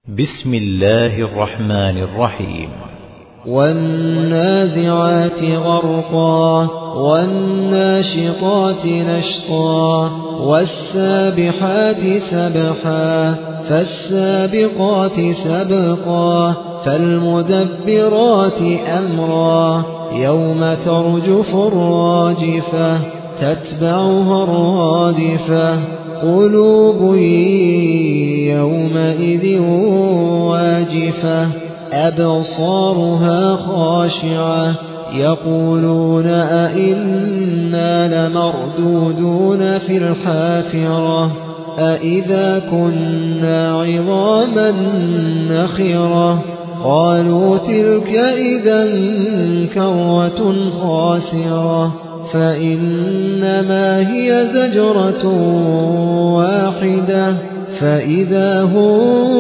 بسم الله الرحمن الرحيم. والنازعات غرقا والناشطات نشطا والسابحات سبحا فالسابقات سبقا فالمدبرات أمرا يوم ترجف الراجفة تتبعها الرادفة قلوب يومئذ واجفة أبصارها خاشعة يقولون أئنا لمردودون في الحافرة أئذا كنا عظاما نخرة قالوا تلك إذا كرة خاسرة فإنما هي زجرة واحدة فإذا هم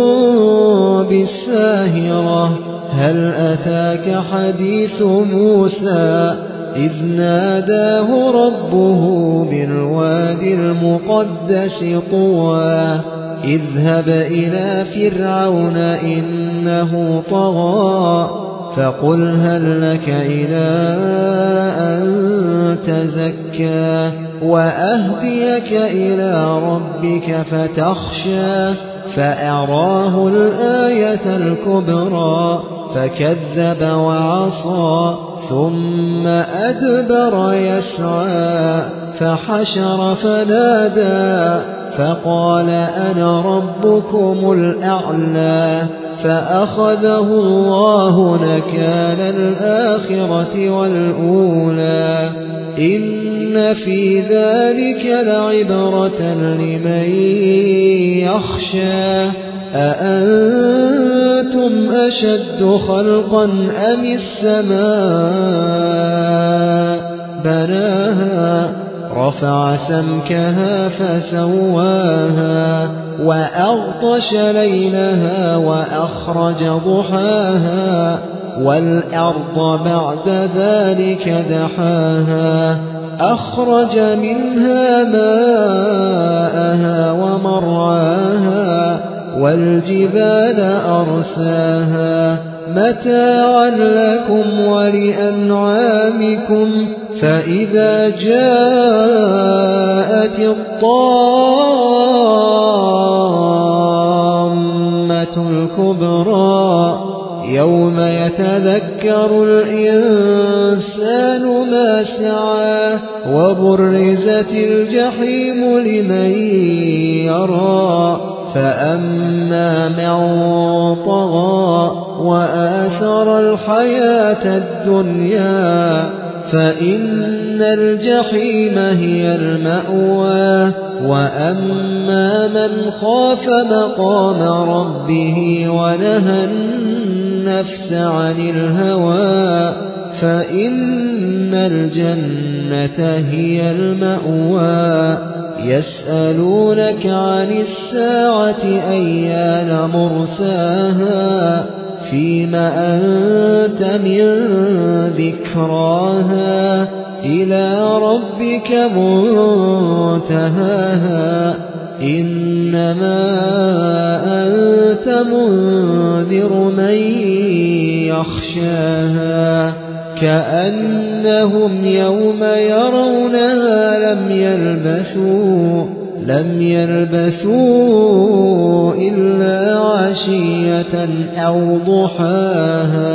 بالساهرة هل أتاك حديث موسى إذ ناداه ربه بالوادي المقدس طوى اذهب إلى فرعون إنه طغى فقل هل لك إلى أن تزكى وأهديك إلى ربك فتخشى فأراه الآية الكبرى فكذب وعصى ثم أدبر يسعى فحشر فنادى فقال أنا ربكم الأعلى فأخذه الله نكال الآخرة والأولى إن في ذلك لعبرة لمن يخشى أأنتم أشد خلقا أم السماء بناها رفع سمكها فسواها وأغطش ليلها وأخرج ضحاها والأرض بعد ذلك دحاها أخرج منها ماءها ومرعاها والجبال أرساها متاعا لكم ولأنعامكم فإذا جاءت الطامة الكبرى يوم يتذكر الإنسان ما سعى وبرزت الجحيم لمن يرى فأما من طغى وآثر الحياة الدنيا فإن الجحيم هي المأوى وأما من خاف مقام ربه ونهى النفس عن الهوى فإن الجنة هي المأوى يسألونك عن الساعة أيان مرساها فيما أنت من ذكراها إلى ربك منتهاها إنما أنت منذر من يخشاها كأنهم يوم يرونها لم يلبثوا إلا عشية أو ضحاها